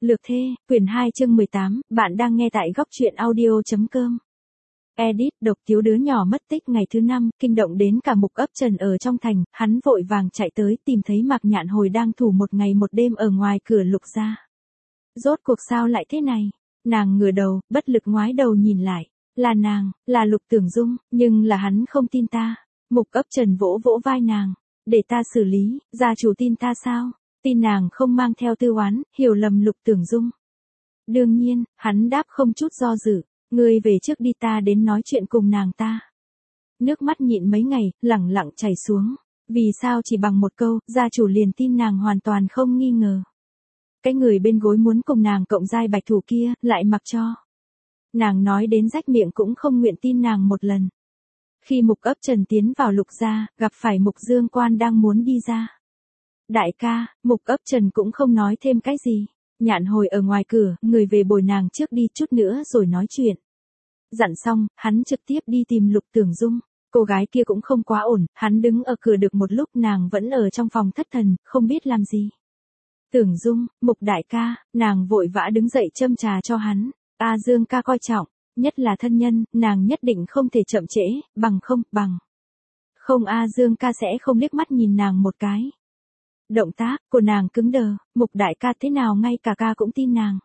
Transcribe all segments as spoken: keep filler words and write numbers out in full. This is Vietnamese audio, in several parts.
Lược thê, quyển hai chương mười tám, bạn đang nghe tại góc truyện audio.com. Edit, độc thiếu đứa nhỏ mất tích ngày thứ năm, kinh động đến cả Mục Ấp Trần ở trong thành, hắn vội vàng chạy tới tìm thấy Mạc Nhạn Hồi đang thủ một ngày một đêm ở ngoài cửa Lục gia. Rốt cuộc sao lại thế này? Nàng ngửa đầu, bất lực ngoái đầu nhìn lại. Là nàng, là Lục Tưởng Dung, nhưng là hắn không tin ta. Mục Ấp Trần vỗ vỗ vai nàng. Để ta xử lý, gia chủ tin ta sao? Tin nàng không mang theo tư oán, hiểu lầm Lục Tưởng Dung. Đương nhiên, hắn đáp không chút do dự, ngươi về trước đi, ta đến nói chuyện cùng nàng ta. Nước mắt nhịn mấy ngày, lẳng lặng chảy xuống. Vì sao chỉ bằng một câu, gia chủ liền tin nàng hoàn toàn không nghi ngờ. Cái người bên gối muốn cùng nàng cộng giai bạch thủ kia, lại mặc cho. Nàng nói đến rách miệng cũng không nguyện tin nàng một lần. Khi Mục Ấp Trần tiến vào Lục gia, gặp phải Mục Dương Quan đang muốn đi ra. Đại ca, Mục Ấp Trần cũng không nói thêm cái gì. Nhạn Hồi ở ngoài cửa, người về bồi nàng trước đi chút nữa rồi nói chuyện. Dặn xong, hắn trực tiếp đi tìm Lục Tưởng Dung. Cô gái kia cũng không quá ổn, hắn đứng ở cửa được một lúc, nàng vẫn ở trong phòng thất thần, không biết làm gì. Tưởng Dung, Mục đại ca, nàng vội vã đứng dậy châm trà cho hắn. A Dương ca coi trọng, nhất là thân nhân, nàng nhất định không thể chậm trễ, bằng không, bằng. Không, A Dương ca sẽ không liếc mắt nhìn nàng một cái. Động tác của nàng cứng đờ, Mục đại ca thế nào ngay cả ca cũng tin nàng.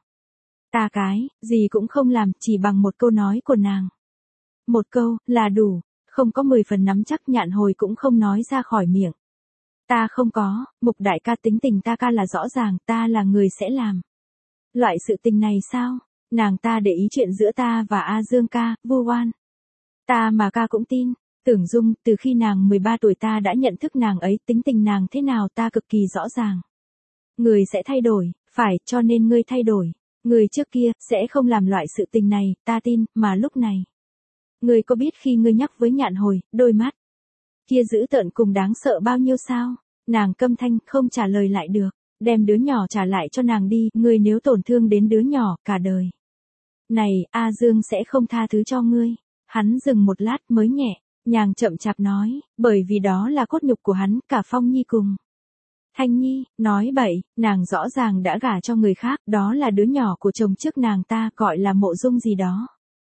Ta cái, gì cũng không làm, chỉ bằng một câu nói của nàng. Một câu, là đủ, không có mười phần nắm chắc. Nhạn Hồi cũng không nói ra khỏi miệng. Ta không có, Mục đại ca tính tình ta ca là rõ ràng, ta là người sẽ làm. Loại sự tình này sao? Nàng ta để ý chuyện giữa ta và A Dương ca, vu oan. Ta mà ca cũng tin. Tưởng Dung, từ khi nàng mười ba tuổi ta đã nhận thức nàng ấy, tính tình nàng thế nào ta cực kỳ rõ ràng. Người sẽ thay đổi, phải, cho nên ngươi thay đổi. Người trước kia, sẽ không làm loại sự tình này, ta tin, mà lúc này. Ngươi có biết khi ngươi nhắc với Nhạn Hồi, đôi mắt kia dữ tợn cùng đáng sợ bao nhiêu sao? Nàng câm thanh, không trả lời lại được. Đem đứa nhỏ trả lại cho nàng đi, ngươi nếu tổn thương đến đứa nhỏ, cả đời này, A Dương sẽ không tha thứ cho ngươi. Hắn dừng một lát mới nhẹ nhàng chậm chạp nói, bởi vì đó là cốt nhục của hắn, cả Phong Nhi cùng Thanh Nhi. Nói bậy, nàng rõ ràng đã gả cho người khác, đó là đứa nhỏ của chồng trước nàng ta, gọi là Mộ Dung gì đó.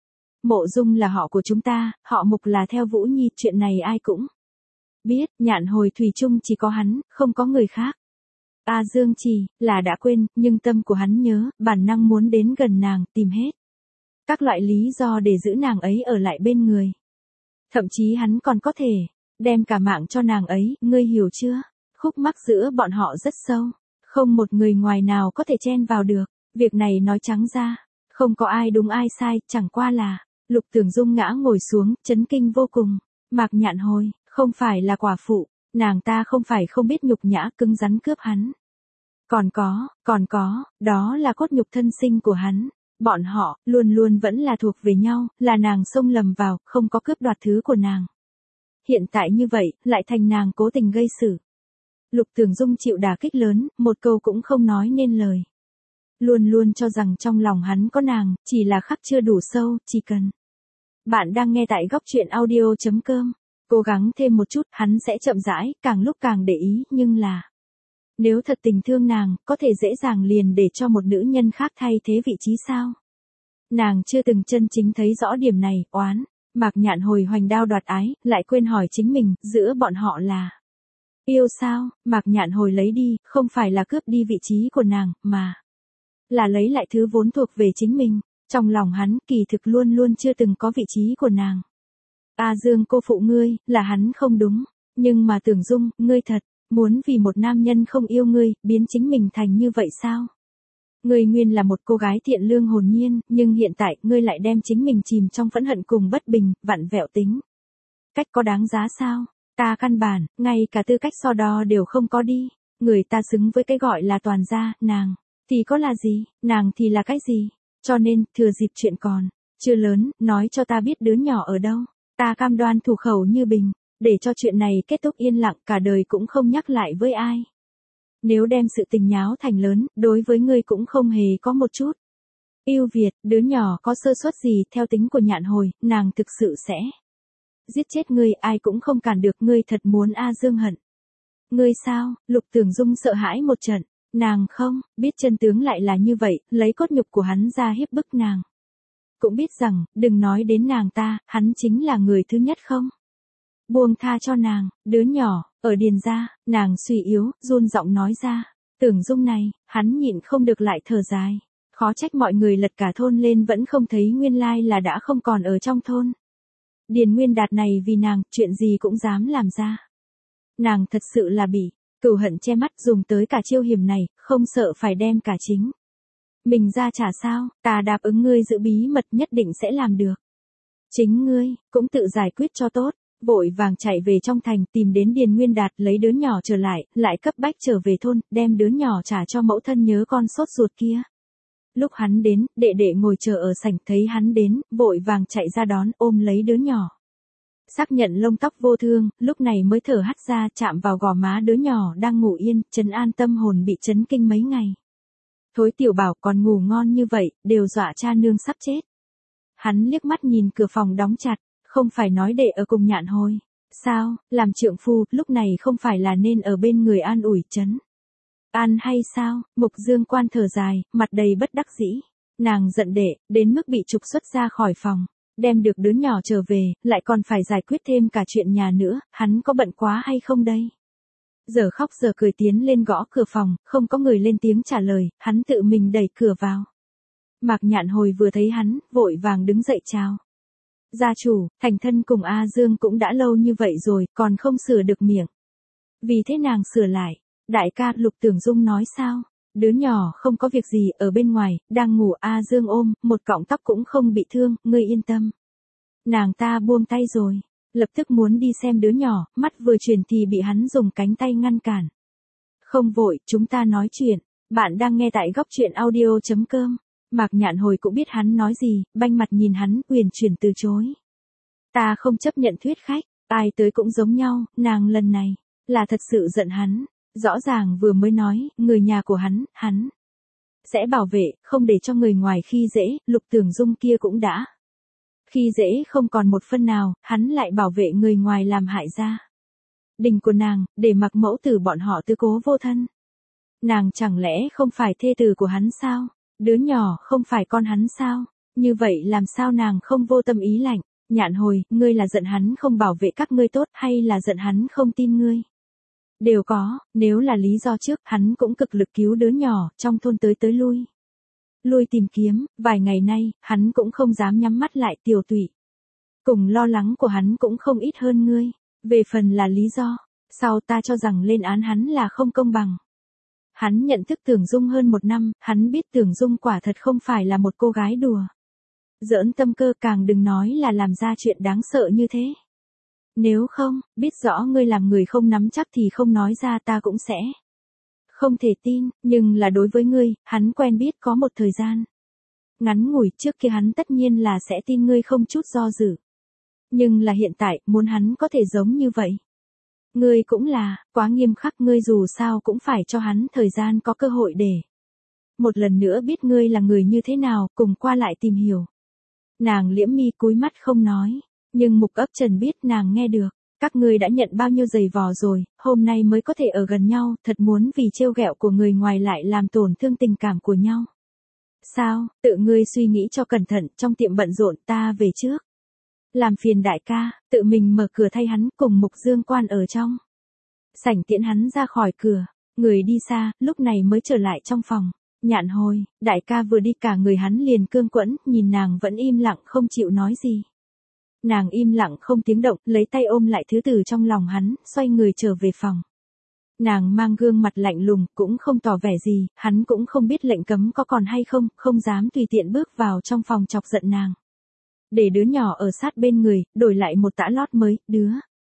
Mộ Dung là họ của chúng ta, họ Mục là theo Vũ Nhi, chuyện này ai cũng biết. Nhạn Hồi thủy chung chỉ có hắn, không có người khác. A Dương chỉ là đã quên, nhưng tâm của hắn nhớ, bản năng muốn đến gần nàng, tìm hết các loại lý do để giữ nàng ấy ở lại bên người. Thậm chí hắn còn có thể đem cả mạng cho nàng ấy, ngươi hiểu chưa? Khúc mắc giữa bọn họ rất sâu, không một người ngoài nào có thể chen vào được. Việc này nói trắng ra, không có ai đúng ai sai, chẳng qua là Lục Tưởng Dung ngã ngồi xuống, chấn kinh vô cùng. Mạc Nhạn Hồi không phải là quả phụ, nàng ta không phải không biết nhục nhã, cứng rắn cướp hắn. Còn có, còn có, đó là cốt nhục thân sinh của hắn. Bọn họ, luôn luôn vẫn là thuộc về nhau, là nàng xông lầm vào, không có cướp đoạt thứ của nàng. Hiện tại như vậy, lại thành nàng cố tình gây sự. Lục Tưởng Dung chịu đả kích lớn, một câu cũng không nói nên lời. Luôn luôn cho rằng trong lòng hắn có nàng, chỉ là khắc chưa đủ sâu, chỉ cần. Bạn đang nghe tại góc truyện audio.com. Cố gắng thêm một chút, hắn sẽ chậm rãi, càng lúc càng để ý, nhưng là. Nếu thật tình thương nàng, có thể dễ dàng liền để cho một nữ nhân khác thay thế vị trí sao? Nàng chưa từng chân chính thấy rõ điểm này, oán. Mạc Nhạn Hồi hoành đao đoạt ái, lại quên hỏi chính mình, giữa bọn họ là yêu sao? Mạc Nhạn Hồi lấy đi, không phải là cướp đi vị trí của nàng, mà là lấy lại thứ vốn thuộc về chính mình. Trong lòng hắn, kỳ thực luôn luôn chưa từng có vị trí của nàng. A Dương cô phụ ngươi, là hắn không đúng. Nhưng mà Tưởng Dung, ngươi thật muốn vì một nam nhân không yêu ngươi, biến chính mình thành như vậy sao? Ngươi nguyên là một cô gái thiện lương hồn nhiên, nhưng hiện tại, ngươi lại đem chính mình chìm trong phẫn hận cùng bất bình, vặn vẹo tính cách có đáng giá sao? Ta căn bản, ngay cả tư cách so đo đều không có đi. Người ta xứng với cái gọi là toàn gia, nàng thì có là gì, nàng thì là cái gì? Cho nên, thừa dịp chuyện còn chưa lớn, nói cho ta biết đứa nhỏ ở đâu. Ta cam đoan thủ khẩu như bình, để cho chuyện này kết thúc yên lặng, cả đời cũng không nhắc lại với ai. Nếu đem sự tình nháo thành lớn, đối với ngươi cũng không hề có một chút ưu việt. Đứa nhỏ có sơ suất gì, theo tính của Nhạn Hồi, nàng thực sự sẽ giết chết ngươi, ai cũng không cản được. Ngươi thật muốn A Dương hận ngươi sao? Lục Tưởng Dung sợ hãi một trận. Nàng không, biết chân tướng lại là như vậy, lấy cốt nhục của hắn ra hiếp bức nàng. Cũng biết rằng, đừng nói đến nàng ta, hắn chính là người thứ nhất không. Buông tha cho nàng, đứa nhỏ, ở điền gia, nàng suy yếu, run giọng nói ra. Tưởng Dung này, hắn nhịn không được lại thở dài. Khó trách mọi người lật cả thôn lên vẫn không thấy nguyên lai là đã không còn ở trong thôn. Điền Nguyên Đạt này vì nàng, chuyện gì cũng dám làm ra. Nàng thật sự là bị, cừu hận che mắt dùng tới cả chiêu hiểm này, không sợ phải đem cả chính mình ra trả sao, ta đáp ứng ngươi giữ bí mật nhất định sẽ làm được. Chính ngươi, cũng tự giải quyết cho tốt, vội vàng chạy về trong thành tìm đến Điền Nguyên Đạt lấy đứa nhỏ trở lại, lại cấp bách trở về thôn, đem đứa nhỏ trả cho mẫu thân nhớ con sốt ruột kia. Lúc hắn đến, đệ đệ ngồi chờ ở sảnh thấy hắn đến, vội vàng chạy ra đón ôm lấy đứa nhỏ. Xác nhận lông tóc vô thương, lúc này mới thở hắt ra chạm vào gò má đứa nhỏ đang ngủ yên, trấn an tâm hồn bị chấn kinh mấy ngày. Thối tiểu bảo còn ngủ ngon như vậy, đều dọa cha nương sắp chết. Hắn liếc mắt nhìn cửa phòng đóng chặt, không phải nói để ở cùng Nhạn Hồi. Sao, làm trượng phu, lúc này không phải là nên ở bên người an ủi trấn an hay sao? Mục Dương Quan thở dài, mặt đầy bất đắc dĩ. Nàng giận đệ, đến mức bị trục xuất ra khỏi phòng. Đem được đứa nhỏ trở về, lại còn phải giải quyết thêm cả chuyện nhà nữa, hắn có bận quá hay không đây? Giờ khóc giờ cười tiến lên gõ cửa phòng, không có người lên tiếng trả lời, hắn tự mình đẩy cửa vào. Mạc Nhạn Hồi vừa thấy hắn, vội vàng đứng dậy chào. Gia chủ, thành thân cùng A Dương cũng đã lâu như vậy rồi, còn không sửa được miệng. Vì thế nàng sửa lại, đại ca Lục Tưởng Dung nói sao? Đứa nhỏ không có việc gì ở bên ngoài, đang ngủ A Dương ôm, một cọng tóc cũng không bị thương, ngươi yên tâm. Nàng ta buông tay rồi, lập tức muốn đi xem đứa nhỏ, mắt vừa chuyển thì bị hắn dùng cánh tay ngăn cản. Không vội, chúng ta nói chuyện, bạn đang nghe tại góc truyện audio.com. Mạc Nhạn Hồi cũng biết hắn nói gì, banh mặt nhìn hắn, uyển chuyển từ chối. Ta không chấp nhận thuyết khách, ai tới cũng giống nhau, nàng lần này, là thật sự giận hắn. Rõ ràng vừa mới nói, người nhà của hắn, hắn sẽ bảo vệ, không để cho người ngoài khi dễ, Lục Tưởng Dung kia cũng đã. Khi dễ không còn một phân nào, hắn lại bảo vệ người ngoài làm hại ra. Đình của nàng, để mặc mẫu tử bọn họ tư cố vô thân. Nàng chẳng lẽ không phải thê tử của hắn sao? Đứa nhỏ không phải con hắn sao? Như vậy làm sao nàng không vô tâm ý lạnh? Nhạn Hồi, ngươi là giận hắn không bảo vệ các ngươi tốt hay là giận hắn không tin ngươi? Đều có, nếu là lý do trước, hắn cũng cực lực cứu đứa nhỏ, trong thôn tới tới lui. Lui tìm kiếm, vài ngày nay, hắn cũng không dám nhắm mắt lại tiểu tụy. Cùng lo lắng của hắn cũng không ít hơn ngươi. Về phần là lý do, sau ta cho rằng lên án hắn là không công bằng. Hắn nhận thức Tưởng Dung hơn một năm, hắn biết Tưởng Dung quả thật không phải là một cô gái đùa. Giỡn tâm cơ càng đừng nói là làm ra chuyện đáng sợ như thế. Nếu không, biết rõ ngươi làm người không nắm chắc thì không nói ra ta cũng sẽ không thể tin, nhưng là đối với ngươi, hắn quen biết có một thời gian ngắn ngủi, trước kia hắn tất nhiên là sẽ tin ngươi không chút do dự. Nhưng là hiện tại, muốn hắn có thể giống như vậy. Ngươi cũng là, quá nghiêm khắc, ngươi dù sao cũng phải cho hắn thời gian có cơ hội để một lần nữa biết ngươi là người như thế nào, cùng qua lại tìm hiểu. Nàng liễm mi cúi mắt không nói. Nhưng Mục Ấp Trần biết nàng nghe được, các ngươi đã nhận bao nhiêu giày vò rồi, hôm nay mới có thể ở gần nhau, thật muốn vì trêu ghẹo của người ngoài lại làm tổn thương tình cảm của nhau. Sao, tự ngươi suy nghĩ cho cẩn thận, trong tiệm bận rộn ta về trước. Làm phiền đại ca, tự mình mở cửa thay hắn cùng Mục Dương Quan ở trong. Sảnh tiễn hắn ra khỏi cửa, người đi xa, lúc này mới trở lại trong phòng. Nhạn Hồi, đại ca vừa đi cả người hắn liền cương quẫn, nhìn nàng vẫn im lặng không chịu nói gì. Nàng im lặng không tiếng động, lấy tay ôm lại thứ từ trong lòng hắn, xoay người trở về phòng. Nàng mang gương mặt lạnh lùng, cũng không tỏ vẻ gì, hắn cũng không biết lệnh cấm có còn hay không, không dám tùy tiện bước vào trong phòng chọc giận nàng. Để đứa nhỏ ở sát bên người, đổi lại một tã lót mới, đứa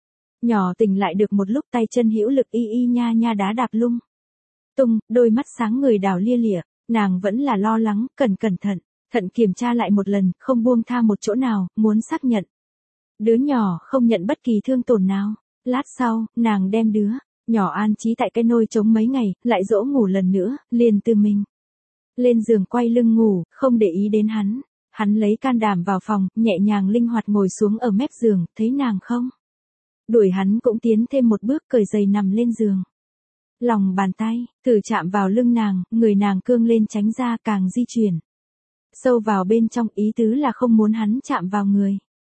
nhỏ tỉnh lại được một lúc tay chân hữu lực y y nha nha đá đạp lung tung, đôi mắt sáng người đảo lia lịa, nàng vẫn là lo lắng, cần cẩn thận, thận kiểm tra lại một lần, không buông tha một chỗ nào, muốn xác nhận. Đứa nhỏ không nhận bất kỳ thương tổn nào. Lát sau, nàng đem đứa nhỏ an trí tại cái nôi trống mấy ngày, lại dỗ ngủ lần nữa, liền từ mình lên giường quay lưng ngủ, không để ý đến hắn. Hắn lấy can đảm vào phòng, nhẹ nhàng linh hoạt ngồi xuống ở mép giường, thấy nàng không đuổi hắn cũng tiến thêm một bước cởi giày nằm lên giường. Lòng bàn tay, thử chạm vào lưng nàng, người nàng cương lên tránh ra càng di chuyển. Sâu vào bên trong ý tứ là không muốn hắn chạm vào người.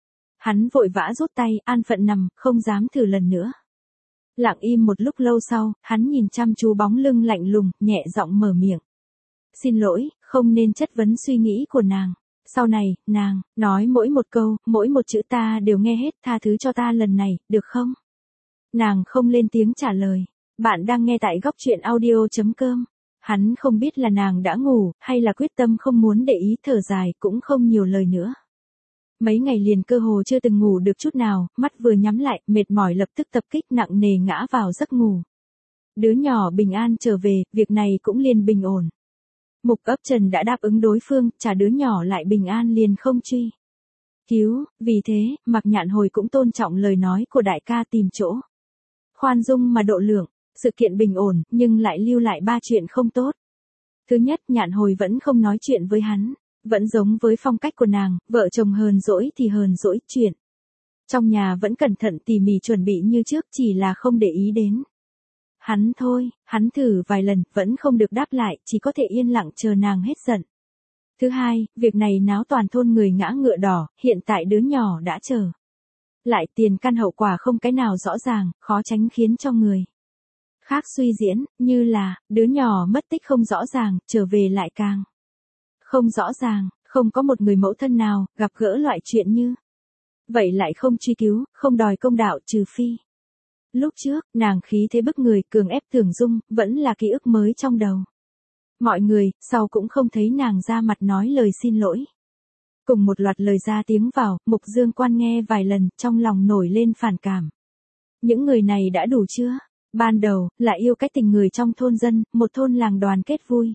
Hắn vội vã rút tay, an phận nằm, không dám thử lần nữa. Lặng im một lúc lâu sau, hắn nhìn chăm chú bóng lưng lạnh lùng, nhẹ giọng mở miệng. Xin lỗi, không nên chất vấn suy nghĩ của nàng. Sau này, nàng, nói mỗi một câu, mỗi một chữ ta đều nghe hết, tha thứ cho ta lần này, được không? Nàng không lên tiếng trả lời. Bạn đang nghe tại góc truyện audio chấm com. Hắn không biết là nàng đã ngủ, hay là quyết tâm không muốn để ý, thở dài, cũng không nhiều lời nữa. Mấy ngày liền cơ hồ chưa từng ngủ được chút nào, mắt vừa nhắm lại, mệt mỏi lập tức tập kích nặng nề ngã vào giấc ngủ. Đứa nhỏ bình an trở về, việc này cũng liền bình ổn. Mục ấp trần đã đáp ứng đối phương, trả đứa nhỏ lại bình an liền không truy cứu, vì thế, Mạc Nhạn Hồi cũng tôn trọng lời nói của đại ca, tìm chỗ khoan dung mà độ lượng. Sự kiện bình ổn, nhưng lại lưu lại ba chuyện không tốt. Thứ nhất, Nhạn Hồi vẫn không nói chuyện với hắn. Vẫn giống với phong cách của nàng, vợ chồng hờn dỗi thì hờn dỗi, chuyện trong nhà vẫn cẩn thận tỉ mỉ chuẩn bị như trước, chỉ là không để ý đến hắn thôi. Hắn thử vài lần, vẫn không được đáp lại, chỉ có thể yên lặng chờ nàng hết giận. Thứ hai, việc này náo toàn thôn người ngã ngựa đỏ, hiện tại đứa nhỏ đã trở lại, tiền căn hậu quả không cái nào rõ ràng, khó tránh khiến cho người khác suy diễn, như là, đứa nhỏ mất tích không rõ ràng, trở về lại càng không rõ ràng, không có một người mẫu thân nào, gặp gỡ loại chuyện như vậy lại không truy cứu, không đòi công đạo, trừ phi. Lúc trước, nàng khí thế bức người, cường ép Tưởng Dung, vẫn là ký ức mới trong đầu mọi người, sau cũng không thấy nàng ra mặt nói lời xin lỗi. Cùng một loạt lời ra tiếng vào, Mục Dương Quan nghe vài lần, trong lòng nổi lên phản cảm. Những người này đã đủ chưa? Ban đầu, là yêu cách tình người trong thôn dân, một thôn làng đoàn kết vui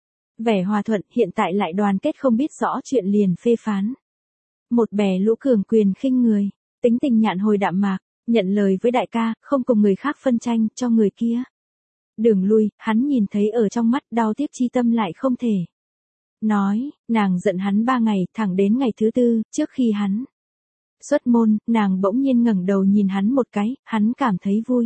vẻ hòa thuận, hiện tại lại đoàn kết không biết rõ chuyện liền phê phán. Một bè lũ cường quyền khinh người, tính tình Nhạn Hồi đạm mạc, nhận lời với đại ca, không cùng người khác phân tranh, cho người kia đường lui. Hắn nhìn thấy ở trong mắt, đau tiếc chi tâm lại không thể nói. Nàng giận hắn ba ngày, thẳng đến ngày thứ tư, trước khi hắn xuất môn, nàng bỗng nhiên ngẩng đầu nhìn hắn một cái, hắn cảm thấy vui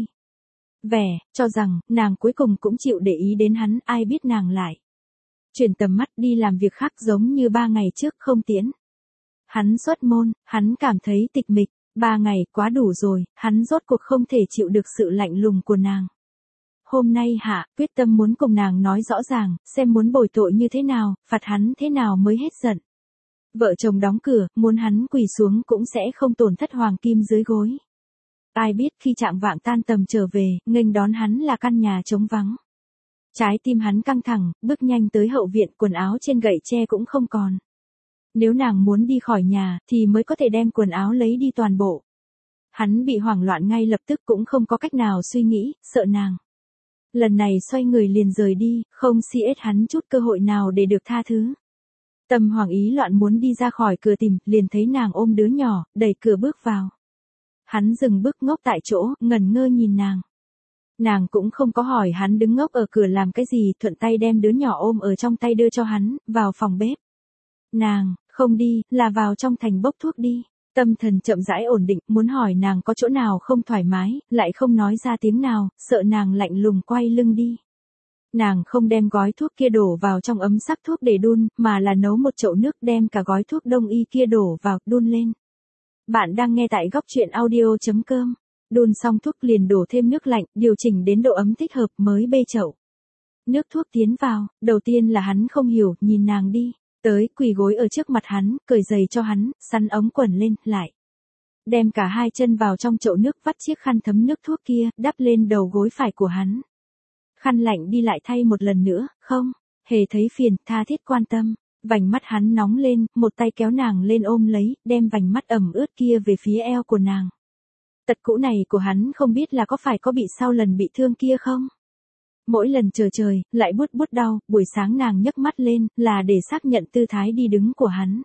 vẻ, cho rằng, nàng cuối cùng cũng chịu để ý đến hắn, ai biết nàng lại chuyển tầm mắt đi làm việc khác, giống như ba ngày trước không tiễn hắn xuất môn. Hắn cảm thấy tịch mịch, ba ngày quá đủ rồi, hắn rốt cuộc không thể chịu được sự lạnh lùng của nàng. Hôm nay hạ, quyết tâm muốn cùng nàng nói rõ ràng, xem muốn bồi tội như thế nào, phạt hắn thế nào mới hết giận. Vợ chồng đóng cửa, muốn hắn quỳ xuống cũng sẽ không tổn thất hoàng kim dưới gối. Ai biết khi chạng vạng tan tầm trở về, nghênh đón hắn là căn nhà trống vắng. Trái tim hắn căng thẳng, bước nhanh tới hậu viện, quần áo trên gậy tre cũng không còn. Nếu nàng muốn đi khỏi nhà, thì mới có thể đem quần áo lấy đi toàn bộ. Hắn bị hoảng loạn ngay lập tức, cũng không có cách nào suy nghĩ, sợ nàng lần này xoay người liền rời đi, không si ết hắn chút cơ hội nào để được tha thứ. Tâm hoàng ý loạn muốn đi ra khỏi cửa tìm, liền thấy nàng ôm đứa nhỏ, đẩy cửa bước vào. Hắn dừng bước ngốc tại chỗ, ngẩn ngơ nhìn nàng. Nàng cũng không có hỏi hắn đứng ngốc ở cửa làm cái gì, thuận tay đem đứa nhỏ ôm ở trong tay đưa cho hắn, vào phòng bếp. Nàng, không đi, là vào trong thành bốc thuốc đi. Tâm thần chậm rãi ổn định, muốn hỏi nàng có chỗ nào không thoải mái, lại không nói ra tiếng nào, sợ nàng lạnh lùng quay lưng đi. Nàng không đem gói thuốc kia đổ vào trong ấm sắc thuốc để đun, mà là nấu một chậu nước đem cả gói thuốc đông y kia đổ vào, đun lên. Bạn đang nghe tại góc truyện audio chấm com. Đun xong thuốc liền đổ thêm nước lạnh, điều chỉnh đến độ ấm thích hợp mới bê chậu nước thuốc tiến vào. Đầu tiên là hắn không hiểu, nhìn nàng đi tới, quỳ gối ở trước mặt hắn, cởi giày cho hắn, sắn ống quần lên, lại đem cả hai chân vào trong chậu nước, vắt chiếc khăn thấm nước thuốc kia, đắp lên đầu gối phải của hắn. Khăn lạnh đi lại thay một lần nữa, không hề thấy phiền, tha thiết quan tâm. Vành mắt hắn nóng lên, một tay kéo nàng lên ôm lấy, đem vành mắt ẩm ướt kia về phía eo của nàng. Tật cũ này của hắn không biết là có phải có bị sau lần bị thương kia không? Mỗi lần chờ trời, lại bút bút đau, buổi sáng nàng nhấc mắt lên, là để xác nhận tư thái đi đứng của hắn.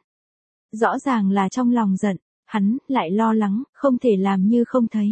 Rõ ràng là trong lòng giận, hắn, lại lo lắng, không thể làm như không thấy.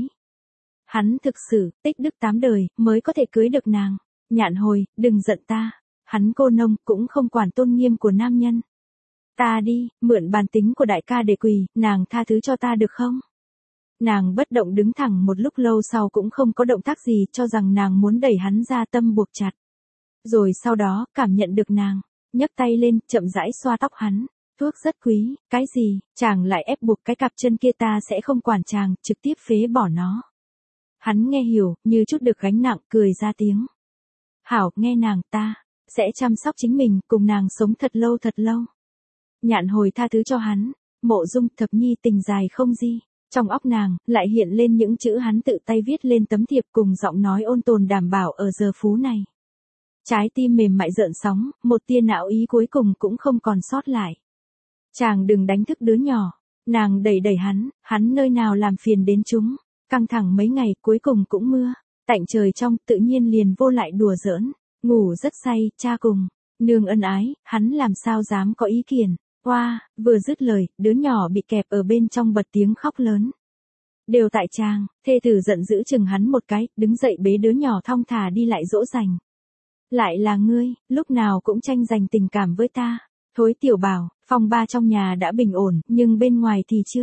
Hắn thực sự, tích đức tám đời, mới có thể cưới được nàng. Nhạn Hồi, đừng giận ta. Hắn cô nông, cũng không quản tôn nghiêm của nam nhân. Ta đi, mượn bàn tính của đại ca để quỳ, nàng tha thứ cho ta được không? Nàng bất động đứng thẳng một lúc lâu sau cũng không có động tác gì, cho rằng nàng muốn đẩy hắn ra, tâm buộc chặt. Rồi sau đó, cảm nhận được nàng, nhấc tay lên, chậm rãi xoa tóc hắn. Thuốc rất quý, cái gì, chàng lại ép buộc cái cặp chân kia, ta sẽ không quản chàng, trực tiếp phế bỏ nó. Hắn nghe hiểu, như chút được gánh nặng, cười ra tiếng. Hảo, nghe nàng, ta sẽ chăm sóc chính mình, cùng nàng sống thật lâu thật lâu. Nhạn Hồi tha thứ cho hắn. Mộ Dung thập nhi tình dài không di. Trong óc nàng, lại hiện lên những chữ hắn tự tay viết lên tấm thiệp, cùng giọng nói ôn tồn đảm bảo ở giờ phú này. Trái tim mềm mại rợn sóng, một tia não ý cuối cùng cũng không còn sót lại. Chàng đừng đánh thức đứa nhỏ. Nàng đẩy đẩy hắn, hắn nơi nào làm phiền đến chúng. Căng thẳng mấy ngày, cuối cùng cũng mưa. Tạnh trời trong, tự nhiên liền vô lại đùa giỡn. Ngủ rất say, cha cùng nương ân ái, hắn làm sao dám có ý kiến. Oa, wow, vừa dứt lời, đứa nhỏ bị kẹp ở bên trong bật tiếng khóc lớn. Đều tại chàng, thê tử giận dữ chừng hắn một cái, đứng dậy bế đứa nhỏ thong thả đi lại dỗ dành. Lại là ngươi, lúc nào cũng tranh giành tình cảm với ta. Thối tiểu bảo, phong ba trong nhà đã bình ổn, nhưng bên ngoài thì chưa.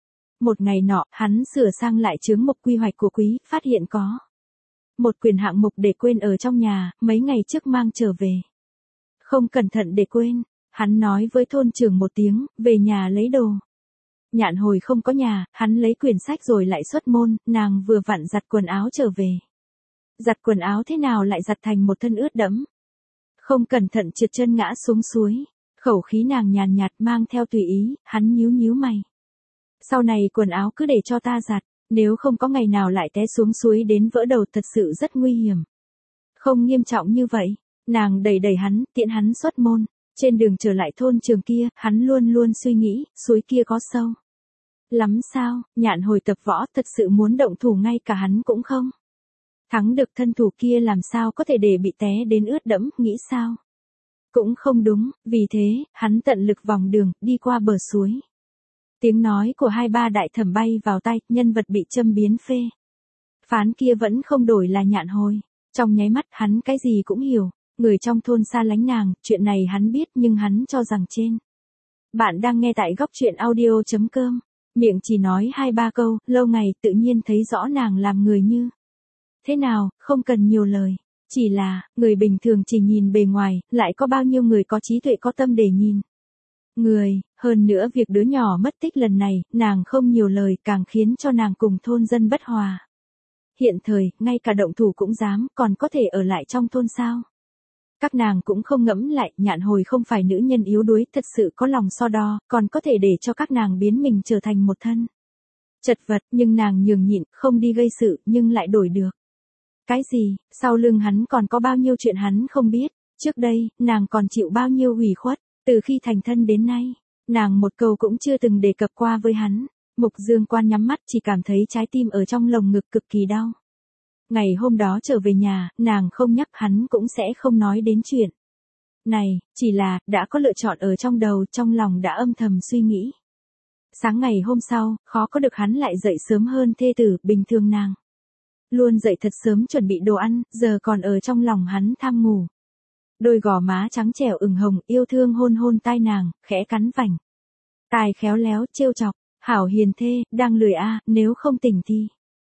Một ngày nọ, hắn sửa sang lại chướng mục quy hoạch của quý, phát hiện có một quyền hạng mục để quên ở trong nhà, mấy ngày trước mang trở về. Không cẩn thận để quên, hắn nói với thôn trưởng một tiếng, về nhà lấy đồ. Nhạn Hồi không có nhà, hắn lấy quyển sách rồi lại xuất môn, nàng vừa vặn giặt quần áo trở về. Giặt quần áo thế nào lại giặt thành một thân ướt đẫm. Không cẩn thận trượt chân ngã xuống suối, khẩu khí nàng nhàn nhạt mang theo tùy ý, hắn nhíu nhíu mày. Sau này quần áo cứ để cho ta giặt, nếu không có ngày nào lại té xuống suối đến vỡ đầu thật sự rất nguy hiểm. Không nghiêm trọng như vậy, nàng đẩy đẩy hắn, tiện hắn xuất môn. Trên đường trở lại thôn trường kia, hắn luôn luôn suy nghĩ, suối kia có sâu lắm sao. Nhạn Hồi tập võ, thật sự muốn động thủ ngay cả hắn cũng không thắng được thân thủ kia, làm sao có thể để bị té đến ướt đẫm, nghĩ sao? Cũng không đúng, vì thế, hắn tận lực vòng đường, đi qua bờ suối. Tiếng nói của hai ba đại thẩm bay vào tai, nhân vật bị châm biếm phê phán kia vẫn không đổi là Nhạn Hồi. Trong nháy mắt, hắn cái gì cũng hiểu. Người trong thôn xa lánh nàng, chuyện này hắn biết nhưng hắn cho rằng trên. Bạn đang nghe tại góc truyện audio chấm com. Miệng chỉ nói hai ba câu, lâu ngày tự nhiên thấy rõ nàng làm người như thế nào, không cần nhiều lời. Chỉ là, người bình thường chỉ nhìn bề ngoài, lại có bao nhiêu người có trí tuệ có tâm để nhìn người, hơn nữa việc đứa nhỏ mất tích lần này, nàng không nhiều lời càng khiến cho nàng cùng thôn dân bất hòa. Hiện thời, ngay cả động thủ cũng dám, còn có thể ở lại trong thôn sao? Các nàng cũng không ngẫm lại, Nhạn Hồi không phải nữ nhân yếu đuối, thật sự có lòng so đo, còn có thể để cho các nàng biến mình trở thành một thân chật vật, nhưng nàng nhường nhịn, không đi gây sự, nhưng lại đổi được. Cái gì, sau lưng hắn còn có bao nhiêu chuyện hắn không biết, trước đây, nàng còn chịu bao nhiêu ủy khuất, từ khi thành thân đến nay, nàng một câu cũng chưa từng đề cập qua với hắn. Mục Dương Quan nhắm mắt chỉ cảm thấy trái tim ở trong lồng ngực cực kỳ đau. Ngày hôm đó trở về nhà, nàng không nhắc hắn cũng sẽ không nói đến chuyện này, chỉ là, đã có lựa chọn ở trong đầu, trong lòng đã âm thầm suy nghĩ. Sáng ngày hôm sau, khó có được hắn lại dậy sớm hơn thê tử, bình thường nàng luôn dậy thật sớm chuẩn bị đồ ăn, giờ còn ở trong lòng hắn tham ngủ. Đôi gò má trắng trẻo ửng hồng, yêu thương hôn hôn tai nàng, khẽ cắn vành tai khéo léo, trêu chọc, hảo hiền thê, đang lười a, à, nếu không tỉnh thì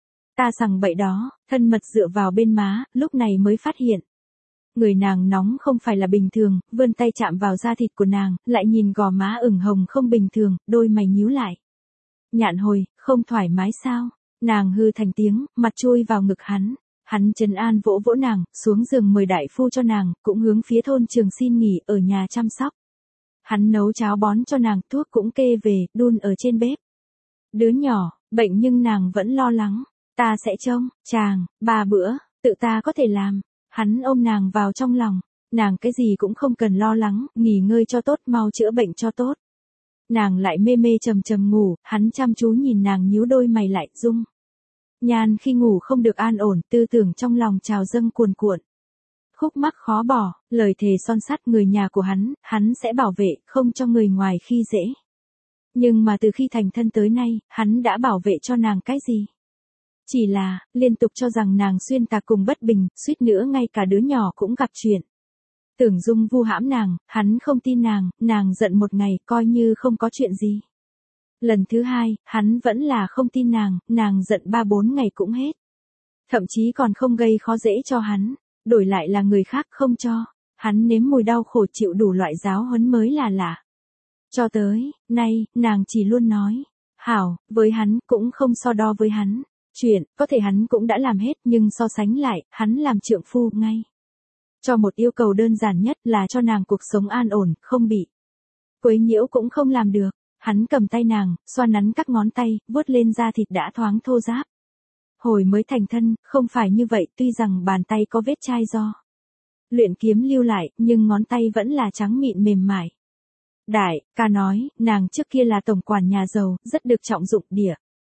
ta sằng bậy đó, thân mật dựa vào bên má, lúc này mới phát hiện. Người nàng nóng không phải là bình thường, vươn tay chạm vào da thịt của nàng, lại nhìn gò má ửng hồng không bình thường, đôi mày nhíu lại. Nhạn Hồi, không thoải mái sao? Nàng hư thành tiếng, mặt chui vào ngực hắn. Hắn trấn an vỗ vỗ nàng, xuống giường mời đại phu cho nàng, cũng hướng phía thôn trường xin nghỉ ở nhà chăm sóc. Hắn nấu cháo bón cho nàng, thuốc cũng kê về, đun ở trên bếp. Đứa nhỏ, bệnh nhưng nàng vẫn lo lắng. Ta sẽ trông, chàng, ba bữa, tự ta có thể làm. Hắn ôm nàng vào trong lòng. Nàng cái gì cũng không cần lo lắng, nghỉ ngơi cho tốt, mau chữa bệnh cho tốt. Nàng lại mê mê trầm trầm ngủ, hắn chăm chú nhìn nàng nhíu đôi mày lại, rung nhan khi ngủ không được an ổn, tư tưởng trong lòng trào dâng cuồn cuộn. Khúc mắc khó bỏ, lời thề son sắt người nhà của hắn, hắn sẽ bảo vệ, không cho người ngoài khi dễ. Nhưng mà từ khi thành thân tới nay, hắn đã bảo vệ cho nàng cái gì? Chỉ là, liên tục cho rằng nàng xuyên tạc cùng bất bình, suýt nữa ngay cả đứa nhỏ cũng gặp chuyện. Tưởng Dung vu hãm nàng, hắn không tin nàng, nàng giận một ngày, coi như không có chuyện gì. Lần thứ hai, hắn vẫn là không tin nàng, nàng giận ba bốn ngày cũng hết. Thậm chí còn không gây khó dễ cho hắn, đổi lại là người khác không cho. Hắn nếm mùi đau khổ chịu đủ loại giáo huấn mới là lạ. Cho tới, nay, nàng chỉ luôn nói, hảo, với hắn, cũng không so đo với hắn. Chuyện, có thể hắn cũng đã làm hết nhưng so sánh lại, hắn làm trượng phu ngay. Cho một yêu cầu đơn giản nhất là cho nàng cuộc sống an ổn, không bị quấy nhiễu cũng không làm được. Hắn cầm tay nàng, xoa nắn các ngón tay, vuốt lên da thịt đã thoáng thô ráp. Hồi mới thành thân, không phải như vậy, tuy rằng bàn tay có vết chai do luyện kiếm lưu lại, nhưng ngón tay vẫn là trắng mịn mềm mại. Đại ca nói, nàng trước kia là tổng quản nhà giàu, rất được trọng dụng địa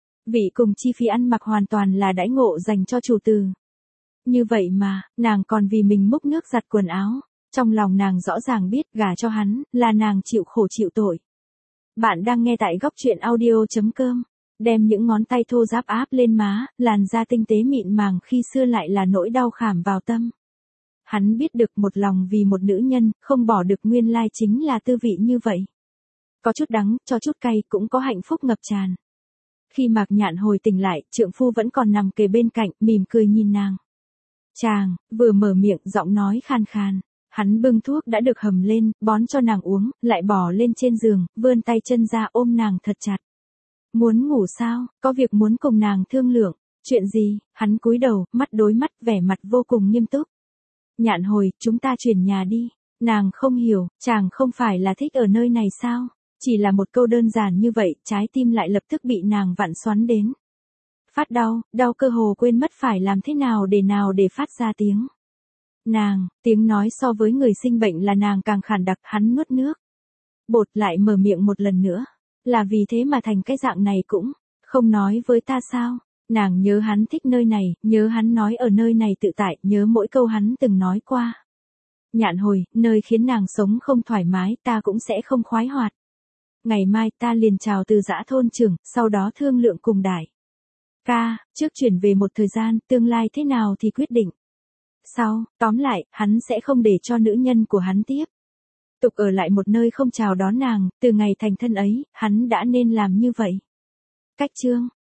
vị cùng chi phí ăn mặc hoàn toàn là đãi ngộ dành cho chủ tử. Như vậy mà, nàng còn vì mình múc nước giặt quần áo. Trong lòng nàng rõ ràng biết gả cho hắn, là nàng chịu khổ chịu tội. Bạn đang nghe tại góc truyện audio.com. Đem những ngón tay thô ráp áp lên má, làn da tinh tế mịn màng khi xưa lại là nỗi đau khảm vào tâm. Hắn biết được một lòng vì một nữ nhân, không bỏ được nguyên lai chính là tư vị như vậy. Có chút đắng, cho chút cay, cũng có hạnh phúc ngập tràn. Khi Mạc Nhạn hồi tỉnh lại, trượng phu vẫn còn nằm kề bên cạnh, mỉm cười nhìn nàng. Chàng, vừa mở miệng, giọng nói khan khan. Hắn bưng thuốc đã được hầm lên, bón cho nàng uống, lại bỏ lên trên giường, vươn tay chân ra ôm nàng thật chặt. Muốn ngủ sao, có việc muốn cùng nàng thương lượng. Chuyện gì? Hắn cúi đầu, mắt đối mắt, vẻ mặt vô cùng nghiêm túc. Nhạn hồi, chúng ta chuyển nhà đi. Nàng không hiểu, chàng không phải là thích ở nơi này sao? Chỉ là một câu đơn giản như vậy, trái tim lại lập tức bị nàng vặn xoắn đến. Phát đau, đau cơ hồ quên mất phải làm thế nào để nào để phát ra tiếng. Nàng, tiếng nói so với người sinh bệnh là nàng càng khản đặc, hắn nuốt nước. Bột lại mở miệng một lần nữa. Là vì thế mà thành cái dạng này cũng không nói với ta sao? Nàng nhớ hắn thích nơi này, nhớ hắn nói ở nơi này tự tại, nhớ mỗi câu hắn từng nói qua. Nhạn hồi, nơi khiến nàng sống không thoải mái ta cũng sẽ không khoái hoạt. Ngày mai ta liền chào từ giã thôn trưởng, sau đó thương lượng cùng đại ca, trước chuyển về một thời gian, tương lai thế nào thì quyết định. Sau, tóm lại, hắn sẽ không để cho nữ nhân của hắn tiếp tục ở lại một nơi không chào đón nàng, từ ngày thành thân ấy, hắn đã nên làm như vậy. Cách chương